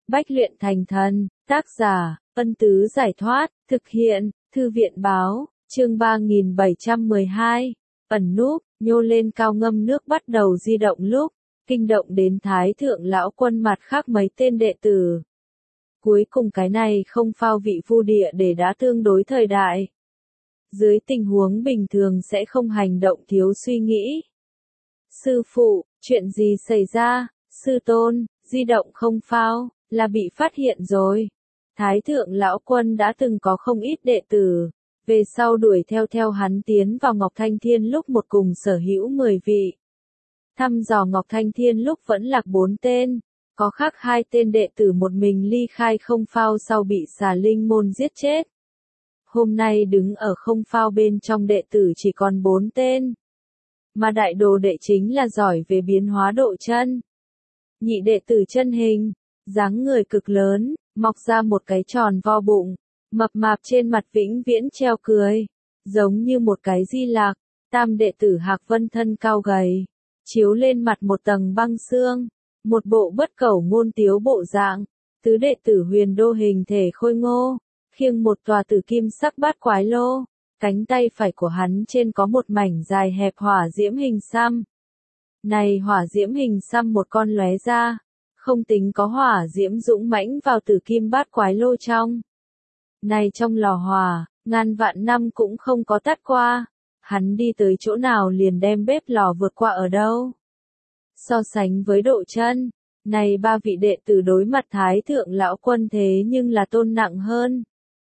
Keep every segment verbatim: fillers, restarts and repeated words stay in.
Bách luyện thành thần, tác giả, Ân Tứ Giải Thoát, thực hiện, Thư viện Báo, chương ba nghìn bảy trăm mười hai, ẩn núp, nhô lên cao ngâm nước bắt đầu di động lúc, kinh động đến Thái Thượng Lão Quân mặt khác mấy tên đệ tử. Cuối cùng cái này không phao vị vu địa để đã tương đối thời đại. Dưới tình huống bình thường sẽ không hành động thiếu suy nghĩ. Sư phụ, chuyện gì xảy ra? Sư tôn, di động không phao, là bị phát hiện rồi. Thái Thượng Lão Quân đã từng có không ít đệ tử, về sau đuổi theo theo hắn tiến vào Ngọc Thanh Thiên lúc một cùng sở hữu mười vị. Thăm dò Ngọc Thanh Thiên lúc vẫn lạc bốn tên, có khác hai tên đệ tử một mình ly khai không phao sau bị xà linh môn giết chết. Hôm nay đứng ở không phao bên trong đệ tử chỉ còn bốn tên. Mà đại đồ đệ chính là giỏi về biến hóa độ chân. Nhị đệ tử chân hình, dáng người cực lớn, mọc ra một cái tròn vo bụng, mập mạp trên mặt vĩnh viễn treo cười, giống như một cái di lạc. Tam đệ tử Hạc Vân thân cao gầy, chiếu lên mặt một tầng băng xương, một bộ bất cẩu ngôn tiếu bộ dạng. Tứ đệ tử Huyền Đô hình thể khôi ngô, khiêng một tòa tử kim sắc bát quái lô, cánh tay phải của hắn trên có một mảnh dài hẹp hỏa diễm hình xăm. Này hỏa diễm hình xăm một con lóe ra, không tính có hỏa diễm dũng mãnh vào tử kim bát quái lô trong. Này trong lò hỏa, ngàn vạn năm cũng không có tắt qua, hắn đi tới chỗ nào liền đem bếp lò vượt qua ở đâu. So sánh với độ chân, này ba vị đệ tử đối mặt Thái Thượng Lão Quân thế nhưng là tôn nặng hơn.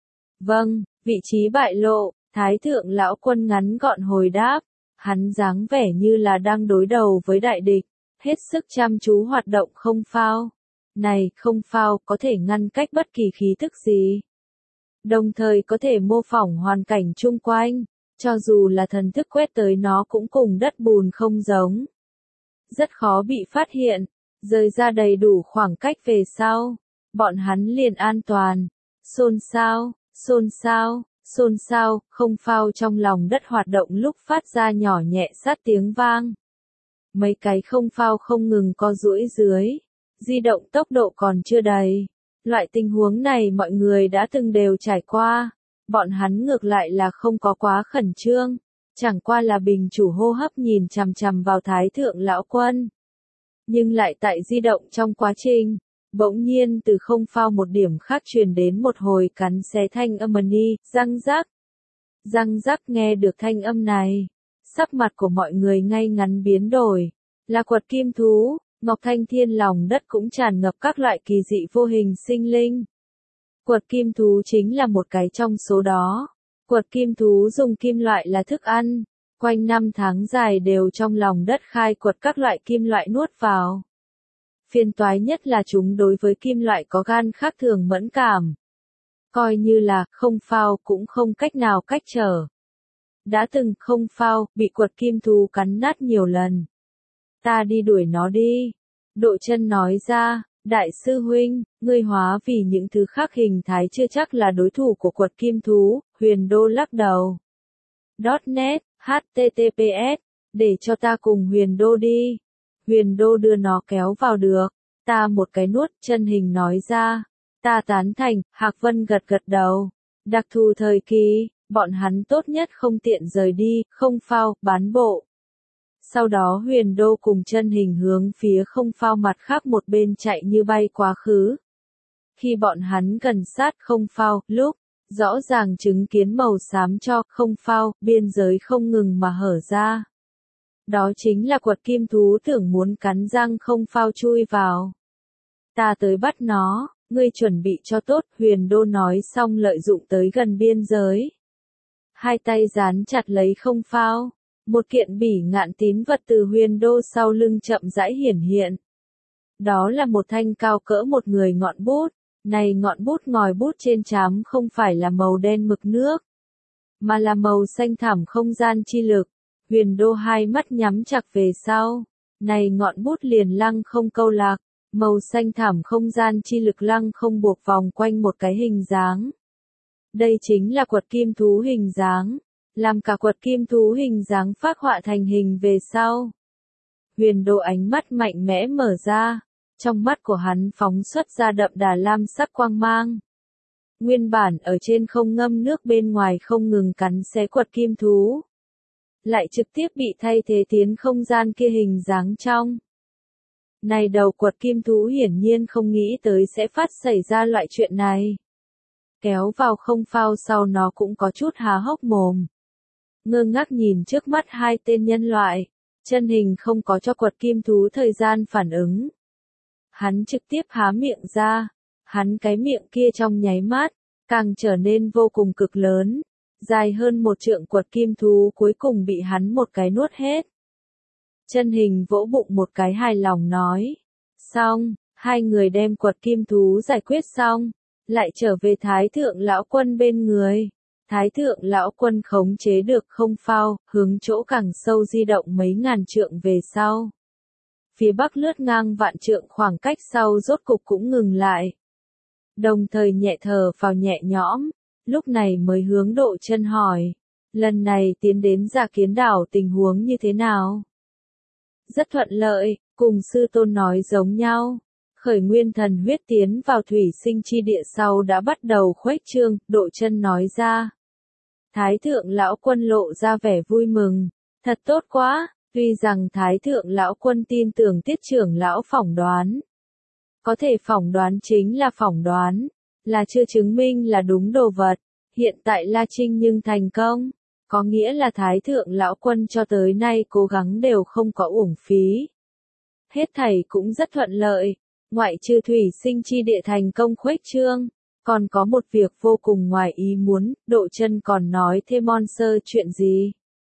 Vâng, vị trí bại lộ, Thái Thượng Lão Quân ngắn gọn hồi đáp, hắn dáng vẻ như là đang đối đầu với đại địch, hết sức chăm chú hoạt động không phao. Này không phao có thể ngăn cách bất kỳ khí thức gì, đồng thời có thể mô phỏng hoàn cảnh chung quanh, cho dù là thần thức quét tới nó cũng cùng đất bùn không giống. Rất khó bị phát hiện, rời ra đầy đủ khoảng cách về sau, bọn hắn liền an toàn. Xôn xao, xôn xao, xôn xao, không phao trong lòng đất hoạt động lúc phát ra nhỏ nhẹ sát tiếng vang. Mấy cái không phao không ngừng co duỗi dưới, di động tốc độ còn chưa đầy. Loại tình huống này mọi người đã từng đều trải qua, bọn hắn ngược lại là không có quá khẩn trương, chẳng qua là bình chủ hô hấp nhìn chằm chằm vào Thái Thượng Lão Quân. Nhưng lại tại di động trong quá trình, bỗng nhiên từ không phao một điểm khác truyền đến một hồi cắn xé thanh âm ni, răng rắc. Răng rắc nghe được thanh âm này, sắc mặt của mọi người ngay ngắn biến đổi, là quật kim thú. Ngọc Thanh Thiên lòng đất cũng tràn ngập các loại kỳ dị vô hình sinh linh. Quật kim thú chính là một cái trong số đó. Quật kim thú dùng kim loại là thức ăn, quanh năm tháng dài đều trong lòng đất khai quật các loại kim loại nuốt vào. Phiền toái nhất là chúng đối với kim loại có gan khác thường mẫn cảm. Coi như là không phao cũng không cách nào cách trở. Đã từng không phao, bị quật kim thú cắn nát nhiều lần. Ta đi đuổi nó đi. Độ chân nói ra, đại sư huynh, ngươi hóa vì những thứ khác hình thái chưa chắc là đối thủ của quật kim thú. Huyền Đô lắc đầu. .net, H T T P S, để cho ta cùng Huyền Đô đi. Huyền Đô đưa nó kéo vào được. Ta một cái nuốt, chân hình nói ra. Ta tán thành, Hạc Vân gật gật đầu. Đặc thù thời kỳ, bọn hắn tốt nhất không tiện rời đi, không phao, bán bộ. Sau đó Huyền Đô cùng chân hình hướng phía không phao mặt khác một bên chạy như bay quá khứ. Khi bọn hắn gần sát không phao, lúc, rõ ràng chứng kiến màu xám cho không phao, biên giới không ngừng mà hở ra. Đó chính là quật kim thú tưởng muốn cắn răng không phao chui vào. Ta tới bắt nó, ngươi chuẩn bị cho tốt, Huyền Đô nói xong lợi dụng tới gần biên giới. Hai tay dán chặt lấy không phao. Một kiện bỉ ngạn tín vật từ Huyền Đô sau lưng chậm rãi hiển hiện. Đó là một thanh cao cỡ một người ngọn bút, này ngọn bút ngòi bút trên trám không phải là màu đen mực nước, mà là màu xanh thẳm không gian chi lực. Huyền Đô hai mắt nhắm chặt về sau, này ngọn bút liền lăng không câu lạc, màu xanh thẳm không gian chi lực lăng không buộc vòng quanh một cái hình dáng. Đây chính là quật kim thú hình dáng. Làm cả quật kim thú hình dáng phác họa thành hình về sau. Huyền Đô ánh mắt mạnh mẽ mở ra, Trong mắt của hắn phóng xuất ra đậm đà lam sắc quang mang. Nguyên bản ở trên không ngâm nước bên ngoài không ngừng cắn xé quật kim thú. Lại trực tiếp bị thay thế tiến không gian kia hình dáng trong. Này đầu quật kim thú hiển nhiên không nghĩ tới sẽ phát xảy ra loại chuyện này. Kéo vào không phao sau nó cũng có chút há hốc mồm. Ngơ ngác nhìn trước mắt hai tên nhân loại, chân hình không có cho quật kim thú thời gian phản ứng. Hắn trực tiếp há miệng ra, hắn cái miệng kia trong nháy mắt, càng trở nên vô cùng cực lớn, dài hơn một trượng quật kim thú cuối cùng bị hắn một cái nuốt hết. Chân hình vỗ bụng một cái hài lòng nói, xong, hai người đem quật kim thú giải quyết xong, lại trở về Thái Thượng Lão Quân bên người. Thái Thượng Lão Quân khống chế được không phao, hướng chỗ càng sâu di động mấy ngàn trượng về sau. Phía bắc lướt ngang vạn trượng khoảng cách sau rốt cục cũng ngừng lại. Đồng thời nhẹ thở vào nhẹ nhõm, lúc này mới hướng Độ Chân hỏi, lần này tiến đến Giả Kiến đảo tình huống như thế nào? Rất thuận lợi, cùng sư tôn nói giống nhau. Khởi nguyên thần huyết tiến vào thủy sinh chi địa sau đã bắt đầu khuếch trương, Độ Chân nói ra. Thái Thượng Lão Quân lộ ra vẻ vui mừng, thật tốt quá, tuy rằng Thái Thượng Lão Quân tin tưởng Tiết trưởng lão phỏng đoán. Có thể phỏng đoán chính là phỏng đoán, là chưa chứng minh là đúng đồ vật, hiện tại La Trinh nhưng thành công, có nghĩa là Thái Thượng Lão Quân cho tới nay cố gắng đều không có uổng phí. Hết thảy cũng rất thuận lợi, ngoại trừ thủy sinh chi địa thành công khuếch trương. Còn có một việc vô cùng ngoài ý muốn, Độ Chân còn nói thêm mon sơ chuyện gì?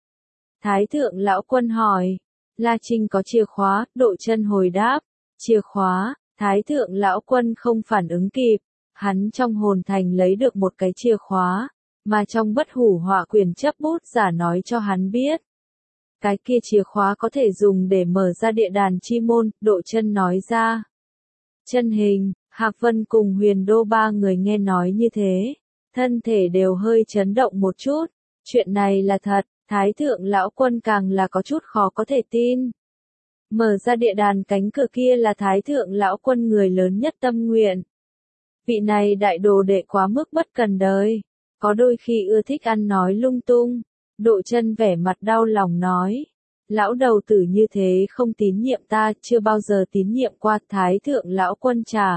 Thái Thượng Lão Quân hỏi, La Trinh có chìa khóa, Độ Chân hồi đáp, chìa khóa, Thái Thượng Lão Quân không phản ứng kịp, hắn trong hồn thành lấy được một cái chìa khóa, mà trong bất hủ họa quyền chấp bút giả nói cho hắn biết. Cái kia chìa khóa có thể dùng để mở ra địa đàn chi môn, Độ Chân nói ra. Chân hình, Hạc Vân cùng Huyền Đô ba người nghe nói như thế, thân thể đều hơi chấn động một chút, chuyện này là thật, Thái Thượng Lão Quân càng là có chút khó có thể tin. Mở ra địa đàn cánh cửa kia là Thái Thượng Lão Quân người lớn nhất tâm nguyện. Vị này đại đồ đệ quá mức bất cần đời, có đôi khi ưa thích ăn nói lung tung, Độ Chân vẻ mặt đau lòng nói. Lão đầu tử như thế không tín nhiệm ta, chưa bao giờ tín nhiệm qua. Thái Thượng Lão Quân trả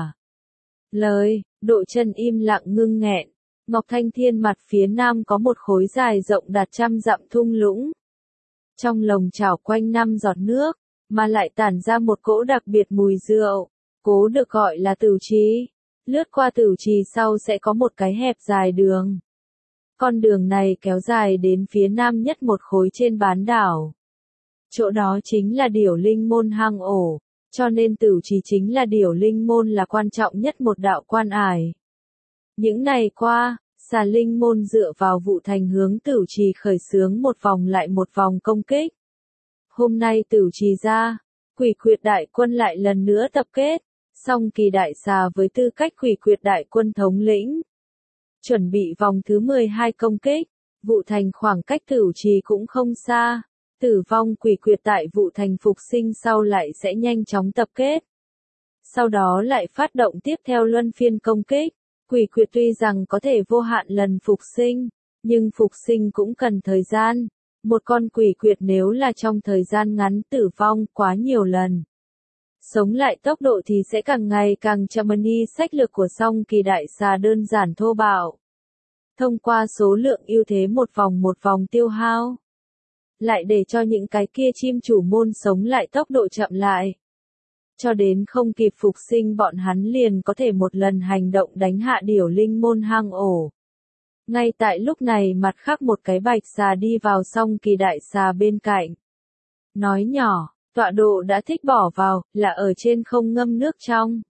lời, Độ Chân im lặng ngưng nghẹn. Ngọc Thanh Thiên mặt phía nam có một khối dài rộng đạt trăm dặm thung lũng. Trong lồng chảo quanh năm giọt nước, mà lại tản ra một cỗ đặc biệt mùi rượu, cố được gọi là Tửu Trì. Lướt qua Tửu Trì sau sẽ có một cái hẹp dài đường. Con đường này kéo dài đến phía nam nhất một khối trên bán đảo. Chỗ đó chính là Điểu Linh Môn hang ổ, cho nên Tửu Trì chính là Điểu Linh Môn là quan trọng nhất một đạo quan ải. Những ngày qua, Xà Linh Môn dựa vào Vụ Thành hướng Tửu Trì khởi xướng một vòng lại một vòng công kích. Hôm nay Tửu Trì ra, Quỷ Quyệt đại quân lại lần nữa tập kết, Song Kỳ đại xà với tư cách Quỷ Quyệt đại quân thống lĩnh. Chuẩn bị vòng thứ mười hai công kích, Vụ Thành khoảng cách Tửu Trì cũng không xa. Tử vong Quỷ Quyệt tại Vụ Thành phục sinh sau lại sẽ nhanh chóng tập kết. Sau đó lại phát động tiếp theo luân phiên công kích. Quỷ Quyệt tuy rằng có thể vô hạn lần phục sinh, nhưng phục sinh cũng cần thời gian. Một con Quỷ Quyệt nếu là trong thời gian ngắn tử vong quá nhiều lần, sống lại tốc độ thì sẽ càng ngày càng chậm. Ni sách lược của Song Kỳ đại xà đơn giản thô bạo. Thông qua số lượng ưu thế một vòng một vòng tiêu hao, lại để cho những cái kia chim chủ môn sống lại tốc độ chậm lại. Cho đến không kịp phục sinh bọn hắn liền có thể một lần hành động đánh hạ Điểu Linh Môn hang ổ. Ngay tại lúc này mặt khác một cái bạch xà đi vào Song Kỳ đại xà bên cạnh. Nói nhỏ, tọa độ đã thích bỏ vào, là ở trên không ngâm nước trong.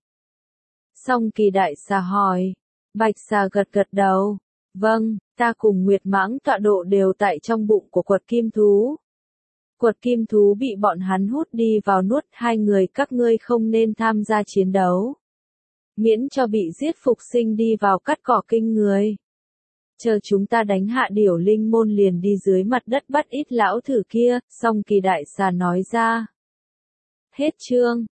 Song Kỳ đại xà hỏi. Bạch xà gật gật đầu. Vâng, ta cùng Nguyệt Mãng tọa độ đều tại trong bụng của quật kim thú. Quật kim thú bị bọn hắn hút đi vào nuốt, hai người các ngươi không nên tham gia chiến đấu. Miễn cho bị giết phục sinh đi vào cắt cỏ kinh người. Chờ chúng ta đánh hạ Điểu Linh Môn liền đi dưới mặt đất bắt ít lão thử kia, Song Kỳ đại xà nói ra. Hết chương.